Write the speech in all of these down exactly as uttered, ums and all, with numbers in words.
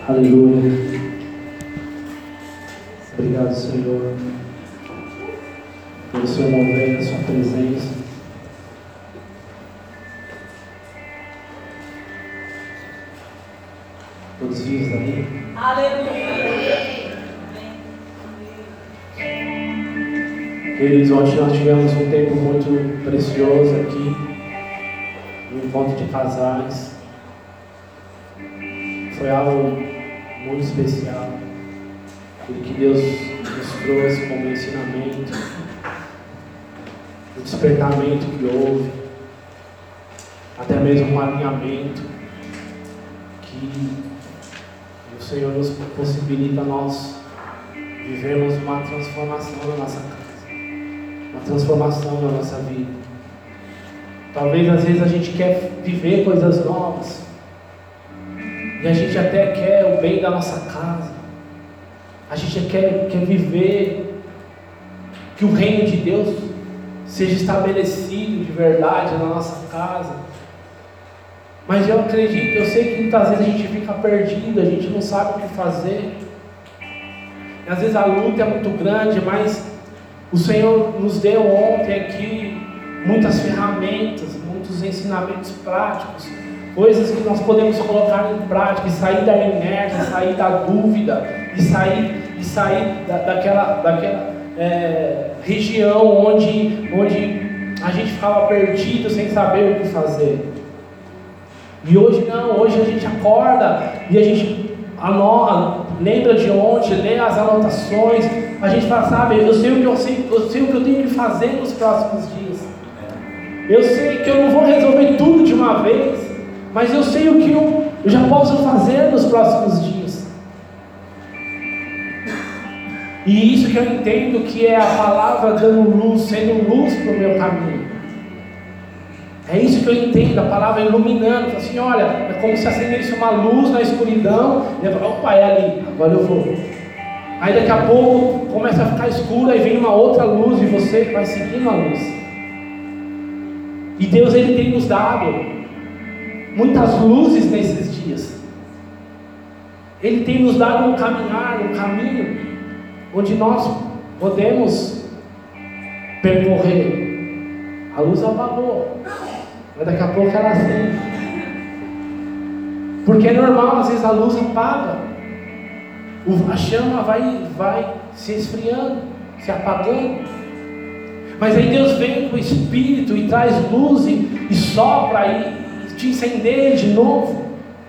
Aleluia. Obrigado, Senhor, pelo seu mover, a sua presença. Todos vivos ali. Aleluia. Queridos, ontem nós tivemos um tempo muito precioso aqui, um encontro de casais. Foi algo muito especial, porque Deus nos trouxe como ensinamento, o despertamento que houve, até mesmo um alinhamento que o Senhor nos possibilita nós vivermos uma transformação na nossa casa, uma transformação na nossa vida. Talvez às vezes a gente quer viver coisas novas, e a gente até quer o bem da nossa casa, a gente quer, quer viver que o reino de Deus seja estabelecido de verdade na nossa casa. Mas eu acredito, eu sei que muitas vezes a gente fica perdido, a gente não sabe o que fazer. E às vezes a luta é muito grande, mas o Senhor nos deu ontem aqui muitas ferramentas, muitos ensinamentos práticos, coisas que nós podemos colocar em prática, e sair da inércia, sair da dúvida, e sair, e sair da, daquela, daquela é, região onde, onde a gente ficava perdido sem saber o que fazer. E hoje não, hoje a gente acorda e a gente anota, lembra de ontem, lê as anotações, a gente fala, sabe, eu sei o que eu sei, eu sei o que eu tenho que fazer nos próximos dias. Eu sei que eu não vou resolver tudo de uma vez, mas eu sei o que eu, eu já posso fazer nos próximos dias. E isso que eu entendo que é a palavra dando luz, sendo luz para o meu caminho. É isso que eu entendo, a palavra iluminando. Assim, olha, é como se acendesse uma luz na escuridão, e eu falo, opa, é ali, agora eu vou. Aí daqui a pouco começa a ficar escuro, aí vem uma outra luz e você vai seguindo a luz. E Deus, Ele tem nos dado muitas luzes nesses dias. Ele tem nos dado um caminhar, um caminho, onde nós podemos percorrer. A luz apagou, mas daqui a pouco ela acende. Porque é normal, às vezes a luz apaga, a chama vai, vai se esfriando, se apagando. Mas aí Deus vem com o Espírito e traz luz e, e sopra e te incendeia de novo.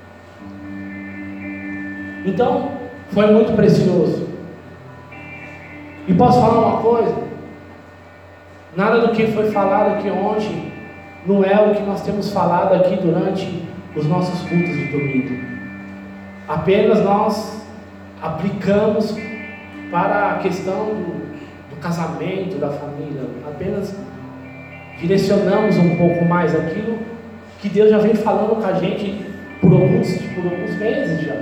Então, foi muito precioso. E posso falar uma coisa? Nada do que foi falado aqui ontem não é o que nós temos falado aqui durante os nossos cultos de domingo. Apenas nós aplicamos para a questão do, do casamento, da família. Apenas direcionamos um pouco mais aquilo que Deus já vem falando com a gente por alguns, por alguns meses já.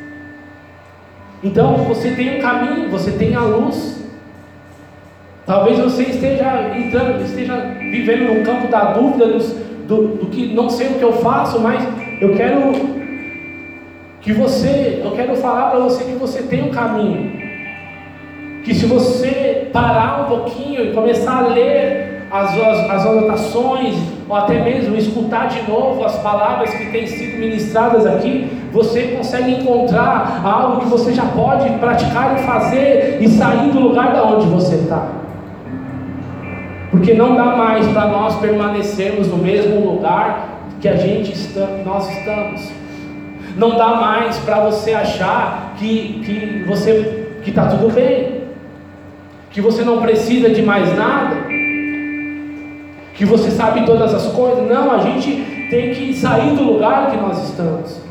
Então você tem um caminho, você tem a luz. Talvez você esteja entrando, esteja vivendo no campo da dúvida, do, do, do que não sei o que eu faço, mas eu quero que você, eu quero falar para você que você tem um caminho. Que se você parar um pouquinho e começar a ler as, as, as anotações, ou até mesmo escutar de novo as palavras que têm sido ministradas aqui, você consegue encontrar algo que você já pode praticar e fazer e sair do lugar da onde você está. Porque não dá mais para nós permanecermos no mesmo lugar que a gente está, nós estamos. Não dá mais para você achar que, que você que está tudo bem, que você não precisa de mais nada, que você sabe todas as coisas. Não, a gente tem que sair do lugar que nós estamos.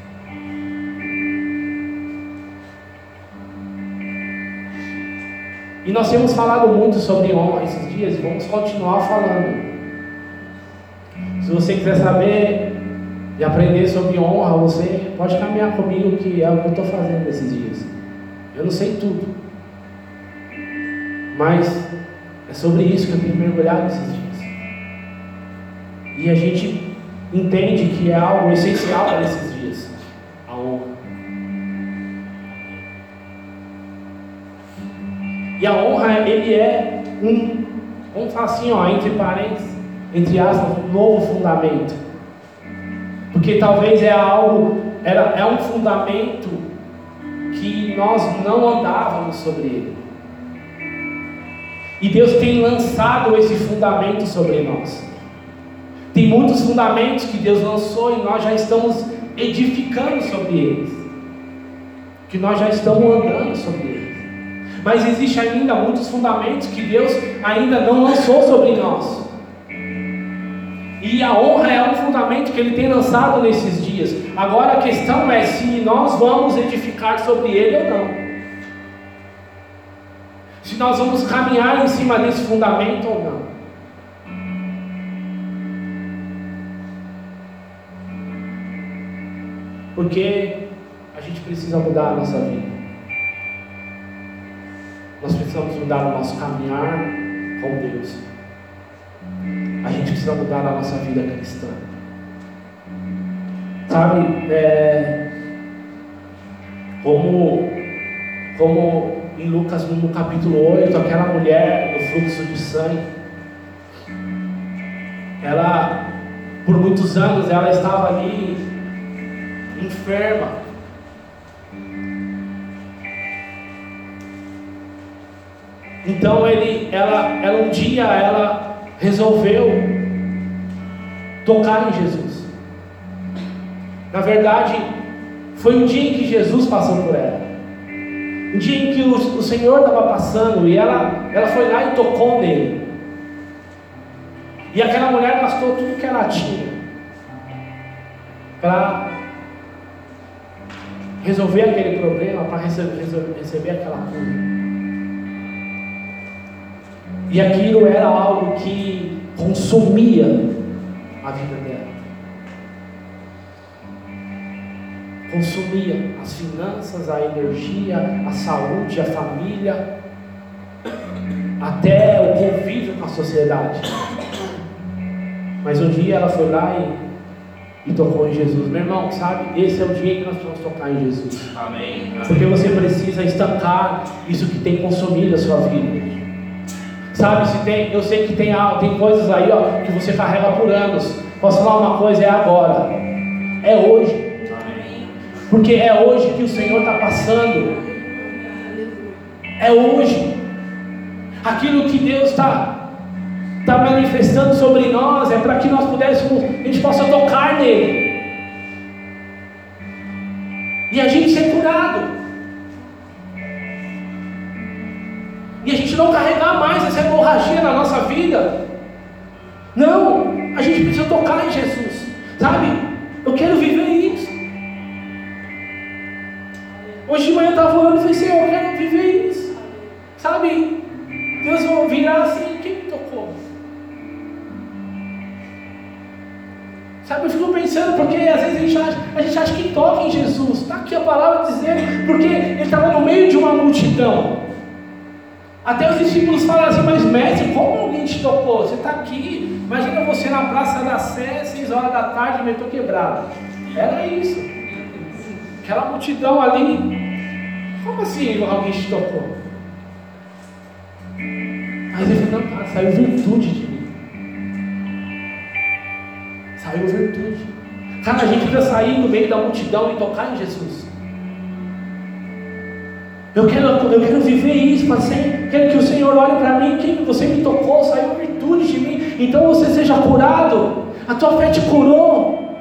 E nós temos falado muito sobre honra esses dias e vamos continuar falando. Se você quiser saber e aprender sobre honra, você pode caminhar comigo, que é o que eu estou fazendo esses dias. Eu não sei tudo, mas é sobre isso que eu tenho mergulhado esses dias. E a gente entende que é algo essencial para esses dias, a honra. E a honra, ele é um, vamos falar assim, ó, entre parênteses, entre aspas, um novo fundamento. Porque talvez é algo, era, é um fundamento que nós não andávamos sobre ele. E Deus tem lançado esse fundamento sobre nós. Tem muitos fundamentos que Deus lançou e nós já estamos edificando sobre eles. Que nós já estamos andando sobre eles. Mas existe ainda muitos fundamentos que Deus ainda não lançou sobre nós. E a honra é um fundamento que Ele tem lançado nesses dias. Agora a questão é se nós vamos edificar sobre ele ou não. Se nós vamos caminhar em cima desse fundamento ou não. Porque a gente precisa mudar a nossa vida. Nós precisamos mudar o nosso caminhar com Deus. A gente precisa mudar a nossa vida cristã. Sabe, é, como, como em Lucas no capítulo oito, aquela mulher do fluxo de sangue, ela, por muitos anos, ela estava ali enferma. Então ele, ela, ela um dia ela resolveu tocar em Jesus. Na verdade, foi um dia em que Jesus passou por ela. Um dia em que o, o Senhor estava passando e ela, ela foi lá e tocou nele. E aquela mulher gastou tudo que ela tinha para resolver aquele problema, para receber, receber aquela cura. E aquilo era algo que consumia a vida dela. Consumia as finanças, a energia, a saúde, a família, até o convívio com a sociedade. Mas um dia ela foi lá e, e tocou em Jesus. Meu irmão, sabe? Esse é o dia que nós vamos tocar em Jesus. Amém. Porque você precisa estancar isso que tem consumido a sua vida. Sabe, se tem, eu sei que tem, tem coisas aí, ó, que você carrega por anos. Posso falar uma coisa? É agora. É hoje. Porque é hoje que o Senhor está passando. É hoje. Aquilo que Deus está tá manifestando sobre nós é para que nós pudéssemos, a gente possa tocar nele e a gente ser curado. E a gente não carregar mais essa hemorragia na nossa vida. Não, a gente precisa tocar em Jesus. Sabe? Eu quero viver isso. Hoje de manhã eu estava orando e falei, Senhor, eu quero viver isso. Sabe? Deus vai virar assim, quem me tocou? Sabe, eu fico pensando, porque às vezes a gente acha, a gente acha que toca em Jesus. Está aqui a palavra dizendo, porque ele estava no meio de uma multidão. Até os discípulos falam assim, mas mestre, como alguém te tocou? Você está aqui, imagina você na Praça da Sé, seis horas da tarde, metrô quebrado. Era isso. Aquela multidão ali. Como assim alguém te tocou? Mas ele falou, não, cara, saiu virtude de mim. Saiu virtude. Cara, a gente precisa sair do meio da multidão e tocar em Jesus. Eu quero, eu quero viver isso, mas quero que o Senhor olhe para mim, quem você me tocou, saiu virtude de mim, então você seja curado, a tua fé te curou.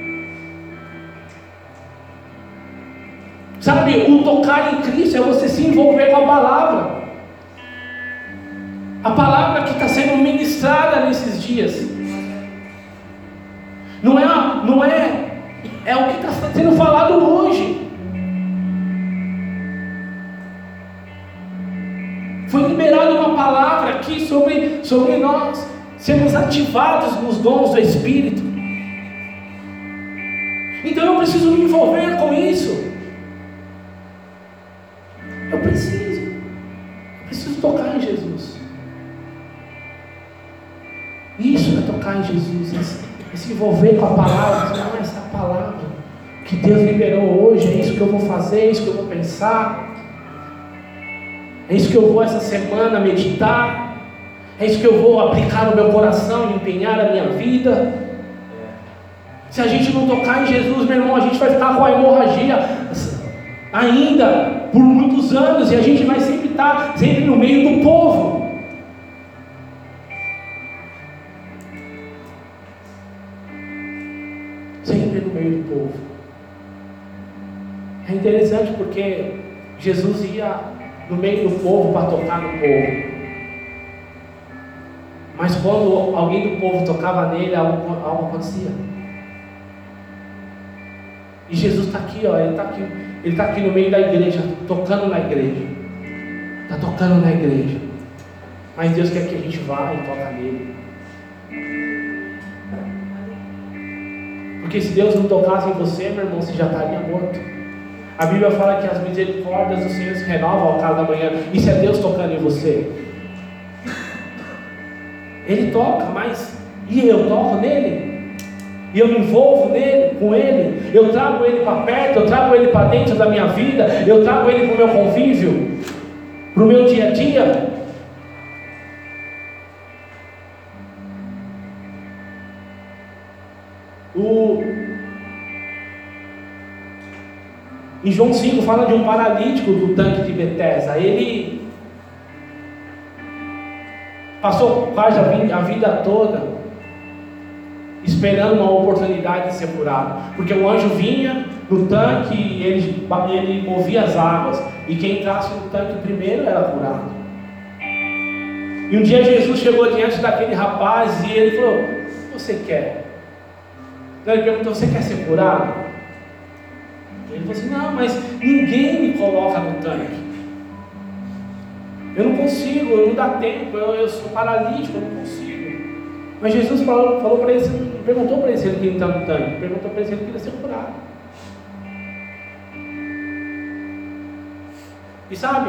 Sabe, o tocar em Cristo é você se envolver com a palavra, a palavra que está sendo ministrada nesses dias, não é, não é, é o que está sendo falado hoje. Foi liberada uma palavra aqui sobre, sobre nós sermos ativados nos dons do Espírito. Então eu preciso me envolver com isso. Eu preciso. Eu preciso tocar em Jesus. Isso é tocar em Jesus. É se envolver com a palavra. Dizer, não, essa é a palavra que Deus liberou hoje. É isso que eu vou fazer, é isso que eu vou pensar. É isso que eu vou essa semana meditar. É isso que eu vou aplicar no meu coração e empenhar a minha vida. Se a gente não tocar em Jesus, meu irmão, a gente vai ficar com a hemorragia ainda por muitos anos, e a gente vai sempre estar sempre no meio do povo. Sempre no meio do povo. É interessante porque Jesus ia no meio do povo para tocar no povo, mas quando alguém do povo tocava nele, algo, algo acontecia. E Jesus está aqui, ó, ele está aqui, ele está aqui no meio da igreja, tocando na igreja, está tocando na igreja, mas Deus quer que a gente vá e toque nele, porque se Deus não tocasse em você, meu irmão, você já estaria morto. A Bíblia fala que as misericórdias do Senhor se renovam ao cada manhã. Isso é Deus tocando em você. Ele toca, mas e eu toco nele? E eu me envolvo nele, com ele? Eu trago ele para perto, eu trago ele para dentro da minha vida, eu trago ele para o meu convívio, para o meu dia a dia? O... Em João cinco fala de um paralítico do tanque de Betesda. Ele passou quase a vida toda esperando uma oportunidade de ser curado, porque o anjo vinha no tanque e ele, ele movia as águas, e quem entrasse no tanque primeiro era curado. E um dia Jesus chegou diante daquele rapaz e ele falou: o que você quer? Ele perguntou: você quer ser curado? Ele falou assim: não, mas ninguém me coloca no tanque, eu não consigo, não dá tempo, eu, eu sou paralítico, eu não consigo. Mas Jesus falou, falou para ele, perguntou para ele se ele queria entrar no tanque, perguntou para ele se ele queria ser curado. E sabe,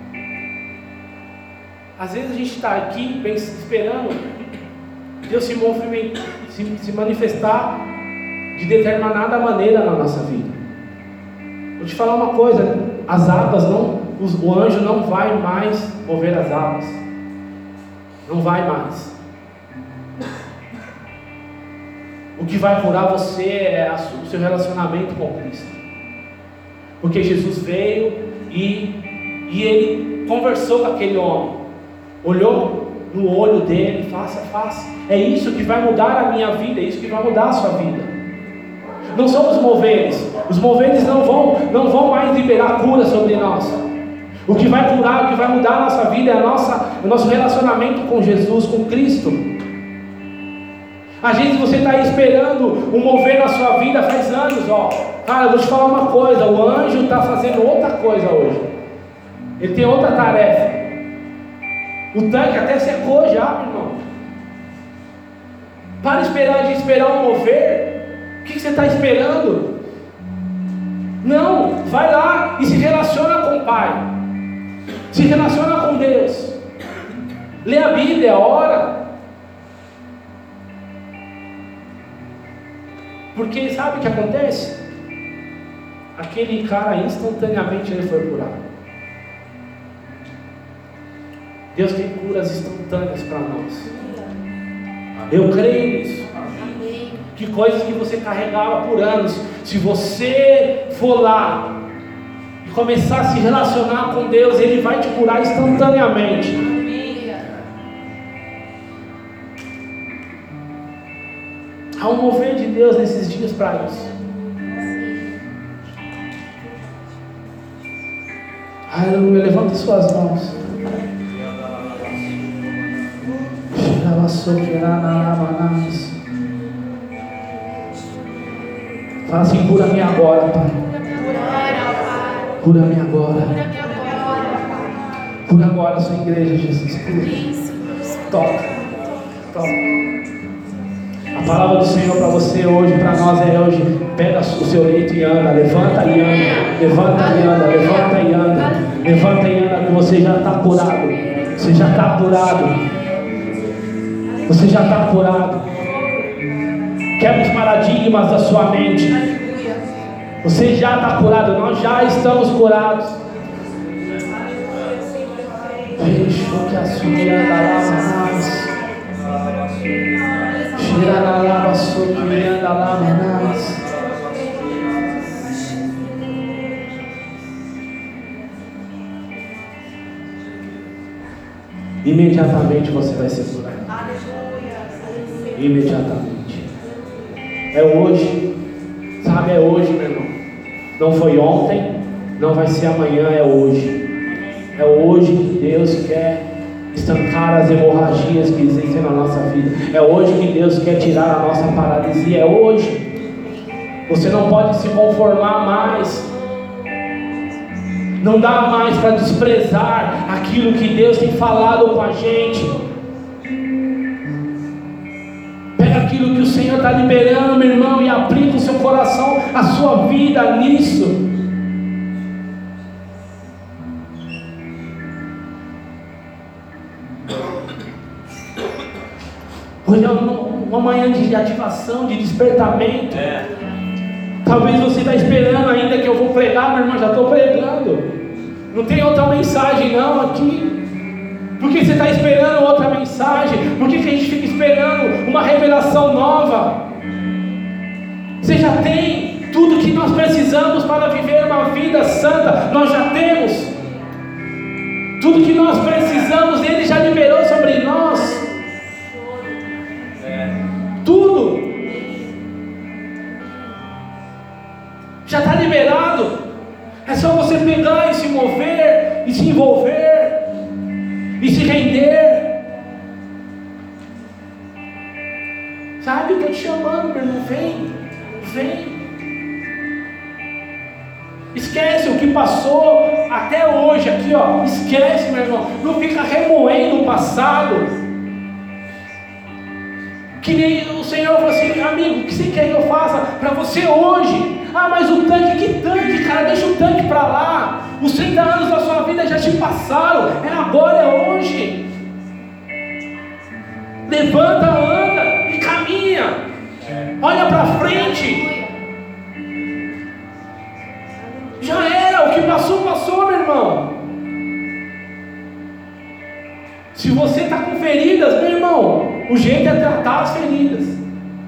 às vezes a gente está aqui esperando Deus se movimentar, se, se manifestar de determinada maneira na nossa vida. Vou te falar uma coisa: as águas não, os, o anjo não vai mais mover as águas, não vai mais. O que vai curar você é a, o seu relacionamento com Cristo, porque Jesus veio e, e ele conversou com aquele homem, olhou no olho dele, face a face. É isso que vai mudar a minha vida, é isso que vai mudar a sua vida. Não são os moveres. Os moveres não vão, não vão mais liberar cura sobre nós. O que vai curar, o que vai mudar a nossa vida é a nossa, o nosso relacionamento com Jesus, com Cristo. Às vezes você está aí esperando um mover na sua vida faz anos, ó. Cara, eu vou te falar uma coisa: o anjo está fazendo outra coisa hoje. Ele tem outra tarefa. O tanque até secou já, meu irmão. Para esperar de esperar um mover. O que, que você está esperando? Não, vai lá e se relaciona com o Pai, se relaciona com Deus, lê a Bíblia, ora, porque sabe o que acontece? Aquele cara instantaneamente ele foi curado. Deus tem curas instantâneas para nós. Eu creio nisso. Que coisas que você carregava por anos, se você for lá e começar a se relacionar com Deus, Ele vai te curar instantaneamente. Há um mover de Deus nesses dias para isso. Aleluia, levante suas mãos. Fala assim: cura-me agora, Pai. Cura-me agora. Cura agora a sua igreja, Jesus. Cura. Toca. Toca. A palavra do Senhor para você hoje, para nós é hoje: pega o seu leito e anda. Levanta e anda. Levanta e anda. Levanta e anda. Levanta e anda, que você já está curado. Você já está curado. Você já está curado. Quebra os paradigmas da sua mente. Você já está curado. Nós já estamos curados. choque assumir a lavanas. Tira a lava sobre a lavanas. Imediatamente você vai ser curado. Imediatamente. É hoje. Sabe, é hoje, meu irmão. Não foi ontem, não vai ser amanhã, é hoje. É hoje que Deus quer estancar as hemorragias que existem na nossa vida. É hoje que Deus quer tirar a nossa paralisia. É hoje. Você não pode se conformar mais. Não dá mais para desprezar aquilo que Deus tem falado com a gente. Pega aquilo que o Senhor está liberando, meu irmão, e aplica o seu coração, a sua vida nisso. Hoje é uma manhã de ativação, de despertamento. É. Talvez você está esperando ainda que eu vou pregar, meu irmão, já estou pregando. Não tem outra mensagem não aqui. Por que você está esperando outra mensagem? Por que, que a gente fica esperando uma revelação nova? Você já tem tudo que nós precisamos para viver uma vida santa. Nós já temos. Tudo que nós precisamos, Ele já liberou sobre nós. Tudo. Já está liberado. É só você pegar e se mover, e se envolver, e se render. Sabe, eu estou te chamando, meu irmão. Vem, vem. Esquece o que passou até hoje aqui, ó. Esquece, meu irmão. Não fica remoendo o passado. Que nem o Senhor falou assim: amigo, o que você quer que eu faça para você hoje? Ah, mas o tanque, que tanque, cara? Deixa o tanque para lá. Os trinta anos da sua vida já te passaram. É agora, é hoje. Levanta, anda e caminha. Olha para frente. Já era, o que passou, passou, meu irmão. Se você está com feridas, meu irmão, o jeito é tratar as feridas.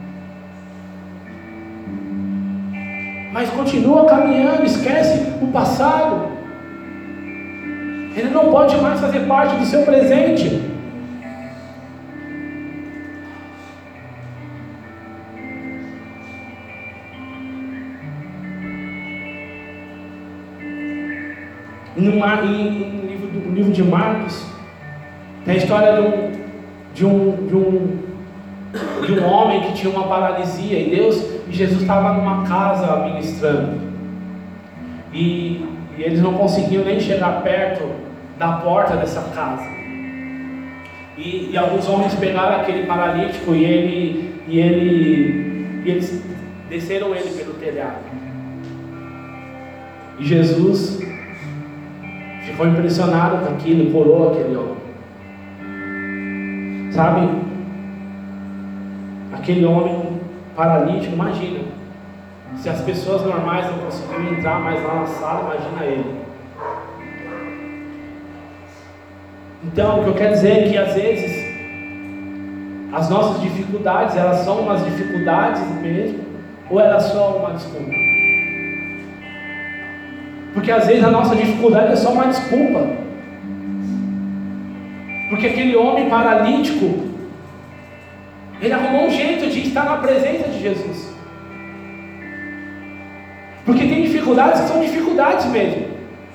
Mas continua caminhando, esquece o passado. Ele não pode mais fazer parte do seu presente. No, Mar, em, no, livro, no livro de Marcos, tem a história de um, de um, de um, de um homem que tinha uma paralisia, e Deus... E Jesus estava numa casa ministrando, e, e eles não conseguiam nem chegar perto da porta dessa casa, e, e alguns homens pegaram aquele paralítico e, ele, e, ele, e eles desceram ele pelo telhado, e Jesus ficou impressionado com aquilo e curou aquele homem. Sabe, aquele homem paralítico, imagina, se as pessoas normais não conseguiam entrar mais lá na sala, imagina ele. Então, o que eu quero dizer é que às vezes as nossas dificuldades, elas são umas dificuldades mesmo, ou elas são uma desculpa? Porque às vezes a nossa dificuldade é só uma desculpa. Porque aquele homem paralítico, ele arrumou um jeito de estar na presença de Jesus. Porque tem dificuldades que são dificuldades mesmo.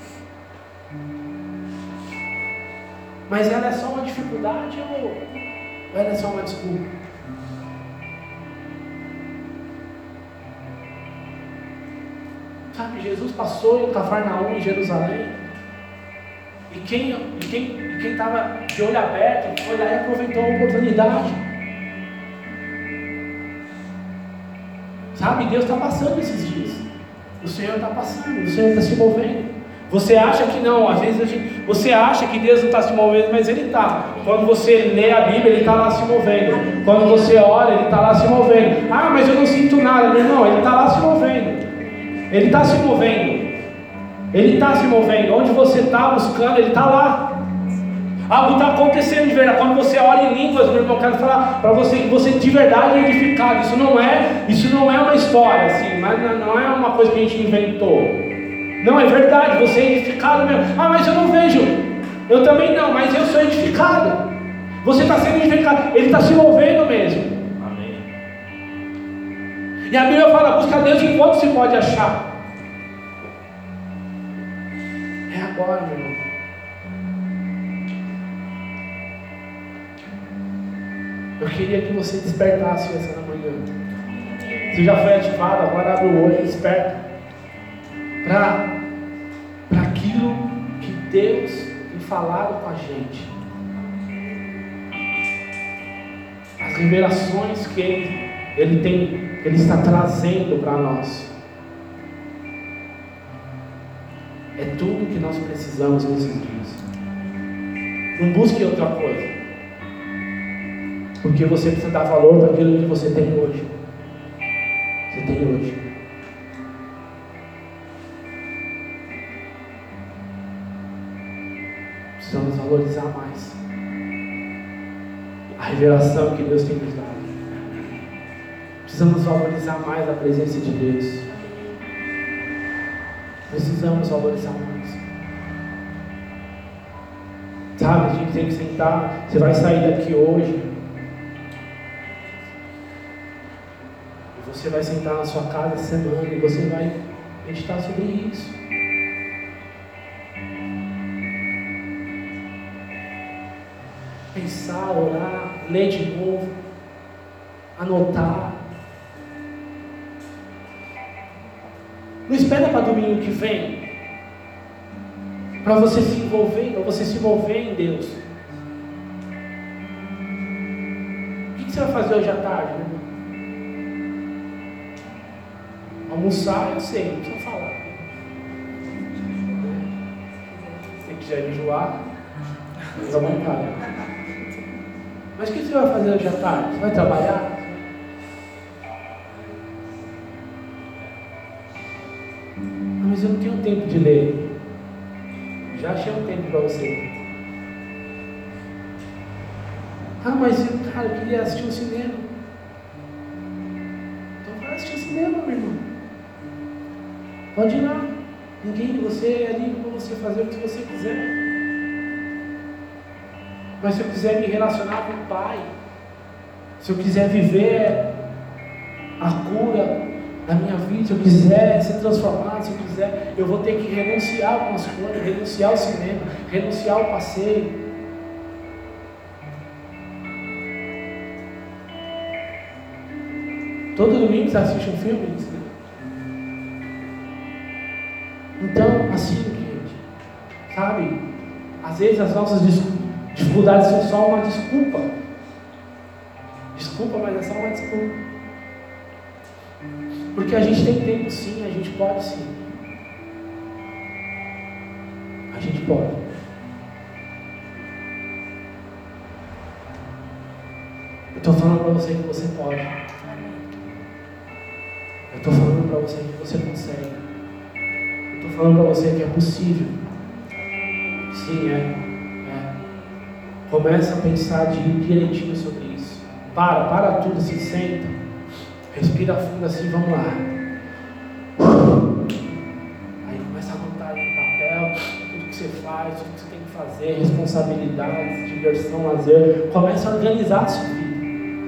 Mas ela é só uma dificuldade ou ela é só uma desculpa? Sabe, Jesus passou em Cafarnaum, em Jerusalém. E quem e quem e quem estava de olho aberto foi lá e aproveitou a oportunidade. Sabe, Deus está passando esses dias. O Senhor está passando, o Senhor está se movendo. Você acha que não, às vezes a gente, você acha que Deus não está se movendo, mas Ele está. Quando você lê a Bíblia, Ele está lá se movendo. Quando você ora, Ele está lá se movendo. Ah, mas eu não sinto nada, meu irmão, Ele está lá se movendo. Ele está se movendo. Ele está se movendo. Onde você está buscando, Ele está lá. Algo está acontecendo de verdade. Quando você ora em línguas, meu irmão, eu quero falar para você que você de verdade é edificado. Isso não é, isso não é uma história assim, mas não é uma coisa que a gente inventou. Não, é verdade, você é edificado mesmo. Ah, mas eu não vejo. Eu também não, mas eu sou edificado. Você está sendo edificado, ele está se movendo mesmo. Amém. E a Bíblia fala, busca a Deus enquanto se pode achar. É agora, meu irmão. Eu queria que você despertasse essa manhã. Você já foi ativado, agora abre o olho e desperta para para aquilo que Deus tem falado com a gente. As revelações que Ele, ele, tem, ele está trazendo para nós. É tudo que nós precisamos nesses dias. Não busque outra coisa, porque você precisa dar valor para aquilo que você tem hoje. Você tem hoje. Precisamos valorizar mais a revelação que Deus tem nos dado. Precisamos valorizar mais a presença de Deus. Precisamos valorizar mais. Sabe, a gente tem que sentar. Você vai sair daqui hoje e você vai sentar na sua casa essa semana e você vai meditar sobre isso. Pensar, orar, ler de novo, anotar. Não espera para domingo que vem, para você se envolver, para você se envolver em Deus. O que você vai fazer hoje à tarde, meu irmão? Almoçar, eu sei, não precisa falar. Se você quiser enjoar, fica à vontade. Mas o que você vai fazer hoje à tarde? Você vai trabalhar? Ah, mas eu não tenho tempo de ler. Já achei um tempo para você. Ah, mas eu, cara, eu queria assistir um cinema. Então vai assistir um cinema, meu irmão. Pode ir lá. Ninguém, você é livre para você fazer o que você quiser. Mas se eu quiser me relacionar com o Pai, se eu quiser viver a cura da minha vida, se eu quiser ser transformado, se eu quiser, eu vou ter que renunciar a algumas coisas, renunciar ao cinema, renunciar ao passeio. Todo domingo você assiste um filme? Então, assim, gente, sabe? Às vezes as nossas desculpas dificuldades são só uma desculpa. Desculpa, mas é só uma desculpa. Porque a gente tem tempo sim, a gente pode sim. A gente pode. Eu estou falando para você que você pode. Eu estou falando para você que você consegue. Eu estou falando para você que é possível. Sim, é. Começa a pensar de direitinho sobre isso. Para, para tudo, se senta. Respira fundo assim, vamos lá. Aí começa a anotar aí no papel tudo que você faz, tudo que você tem que fazer, responsabilidades, diversão, lazer. Começa a organizar a sua vida.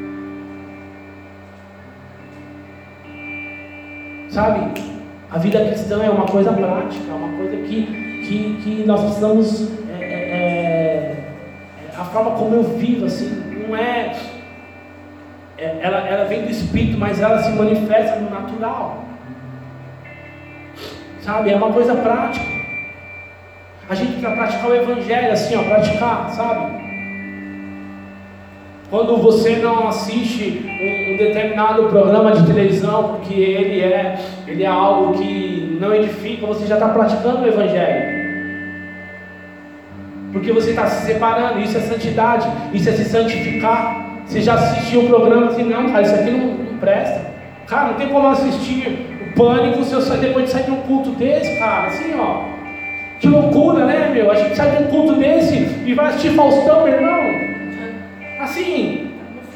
Sabe? A vida cristã é uma coisa prática, é uma coisa que, que, que nós precisamos... É, é, é, a forma como eu vivo, assim, não é, é ela, ela vem do Espírito, mas ela se manifesta no natural, sabe, é uma coisa prática. A gente precisa praticar o Evangelho, assim, ó, praticar, sabe, quando você não assiste um, um determinado programa de televisão, porque ele é, ele é algo que não edifica, você já está praticando o Evangelho. Porque você está se separando, isso é santidade, isso é se santificar. Você já assistiu o programa assim, não, cara, isso aqui não, não presta. Cara, não tem como assistir o Pânico se eu sair depois de sair de um culto desse, cara, assim, ó. Que loucura, né, meu? A gente sai de um culto desse e vai assistir Faustão, meu irmão. Assim,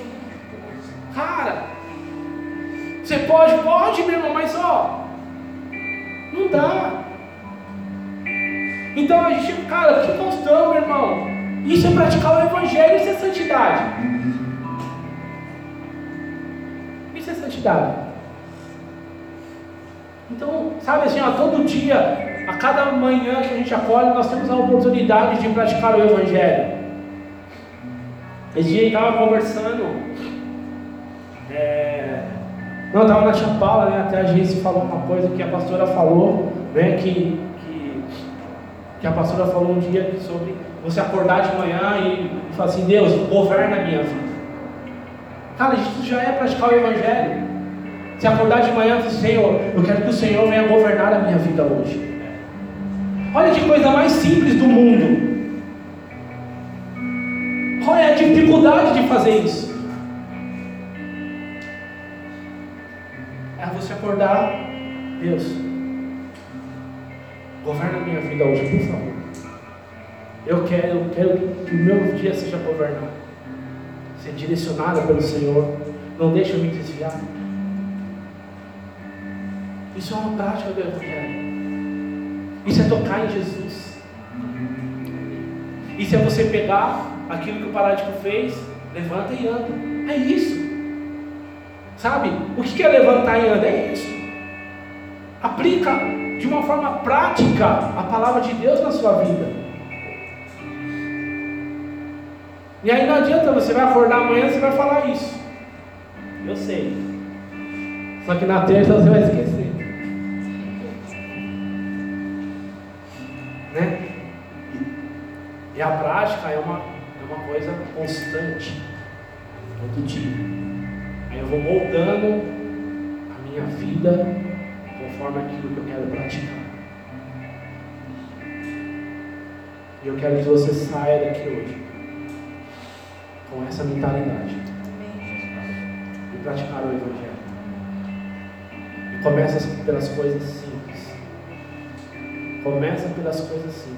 cara, você pode, pode, meu irmão, mas ó, não dá. Então a gente, cara, que Faustão, meu irmão? Isso é praticar o Evangelho, isso é santidade. Isso é santidade. Então, sabe assim, ó, todo dia, a cada manhã que a gente acorda, nós temos a oportunidade de praticar o Evangelho. Esse dia eu estava conversando, é... não, eu estava na Tia Paula, né? Até a gente falou uma coisa que a pastora falou, né? Que, que, que a pastora falou um dia sobre você acordar de manhã e falar assim: Deus, governa a minha vida. Cara, isso já é praticar o Evangelho. Se acordar de manhã e dizer: Senhor, eu quero que o Senhor venha governar a minha vida hoje. Olha que coisa mais simples do mundo. Qual é a dificuldade de fazer isso? É você acordar: Deus, governa a minha vida hoje, por favor. Eu quero, eu quero que o meu dia seja governado, ser direcionado pelo Senhor. Não deixe eu me desviar. Isso é uma prática do Evangelho. Isso é tocar em Jesus. Isso é você pegar aquilo que o paralítico fez, levanta e anda. É isso. Sabe? O que é levantar e andar? É isso. Aplica de uma forma prática a palavra de Deus na sua vida. E aí não adianta, você vai acordar amanhã e você vai falar isso. Eu sei. Só que na terça você vai esquecer. Né? E a prática é uma, é uma coisa constante. Todo dia. Aí eu vou moldando a minha vida conforme aquilo que eu quero praticar. E eu quero que você saia daqui hoje com essa mentalidade de praticar o Evangelho. E começa pelas coisas simples. Começa pelas coisas simples.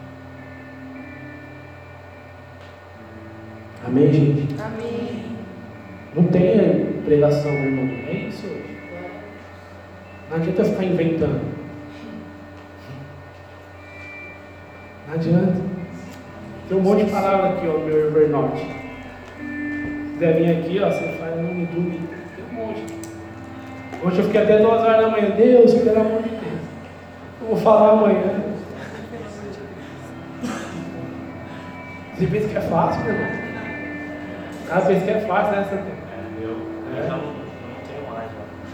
Amém, gente? Amém. Não tem pregação, meu irmão. É isso hoje. Não adianta ficar inventando. Não adianta. Tem um monte de palavra aqui, ó, meu Evernote. Se quiser vir aqui, ó, você faz no YouTube. Tem um monte. Hoje eu fiquei até duas horas da manhã. Deus, pelo amor de Deus. Eu vou falar amanhã. Você pensa que é fácil, meu irmão? O cara pensa que é fácil, né? É, eu, eu já não, não tenho mais.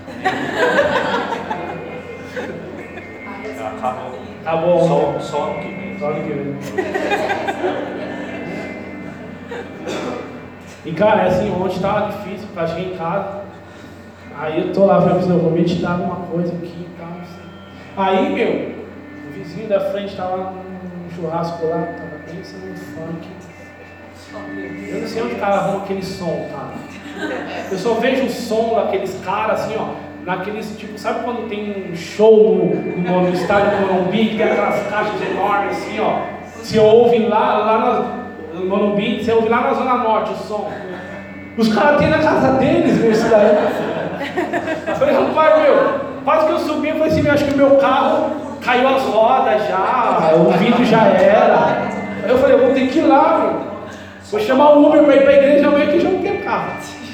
Já. Já acabou. Acabou. Só, só no que vem. Só no que vem. E cara, é assim, ontem estava difícil, eu cheguei em casa. Aí eu tô lá, falei pra você, eu vou meditar alguma coisa aqui e tal, não sei. Aí, meu, o vizinho da frente tava num churrasco lá, tava pensando no funk. Eu não sei onde o cara arruma aquele som, cara. Eu só vejo o som daqueles caras assim, ó, naqueles, tipo, sabe quando tem um show no, no, no estádio do Morumbi, que tem aquelas caixas enormes assim, ó. Você ouve lá, lá na, no Morumbi, você ouve lá na Zona Norte o som. Os caras têm na casa deles, meu, isso daí. Eu falei, rapaz, meu, quase que eu subi, eu falei assim, acho que o meu carro caiu as rodas já, o vidro já era. Aí eu falei, eu vou ter que ir lá, meu. Vou chamar o Uber para ir para a igreja, amanhã que já não tem carro.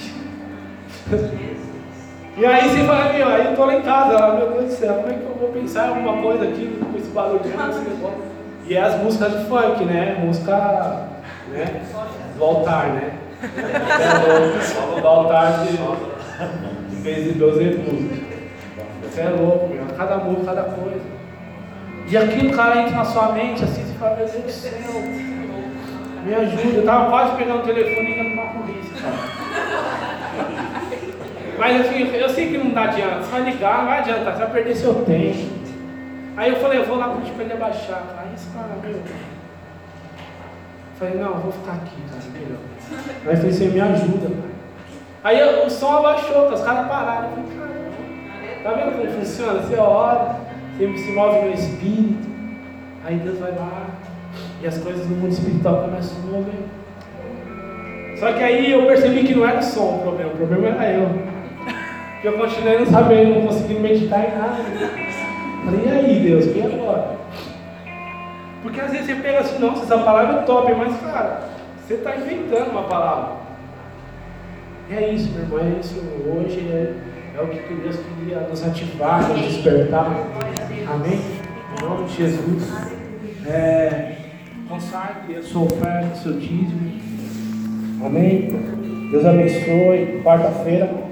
E aí você fala, meu, aí eu tô lá em casa, lá, meu Deus do céu, como é que eu vou pensar em alguma coisa aqui com esse barulho, esse negócio? E é as músicas de funk, né? Música, né? Do altar, né? Do altar de, de fez de Beelzebub. Você é louco, meu, cada música, cada coisa. E aquilo, cara, entra na sua mente assim, você fala, meu Deus do céu, me ajuda. Eu tava quase pegando o telefone e indo pra polícia, cara. Mas assim, eu sei que não dá adianta, você vai ligar, não vai adiantar, você vai perder seu tempo. Aí eu falei, eu vou lá pedir pra ele abaixar. Aí esse cara, meu. Eu falei, não, eu vou ficar aqui, cara, melhor. Aí eu falei, você me ajuda, cara. Aí eu, o som abaixou, os caras pararam. Eu falei, caramba, tá vendo como funciona? Você ora, você se move no espírito. Aí Deus vai lá e as coisas do mundo espiritual começam a mover. Só que aí eu percebi que não era só o problema, o problema era eu. Que eu continuei não sabendo, não conseguindo meditar em nada. Falei, e aí Deus, e agora? Porque às vezes você pega assim, nossa, essa palavra é top, mas cara, você está inventando uma palavra. É isso, meu irmão, é isso. Hoje é, é o que Deus queria nos ativar, nos despertar. Amém? Em nome de Jesus. É, consagre a sua oferta, o seu dízimo. Amém? Deus abençoe. Quarta-feira.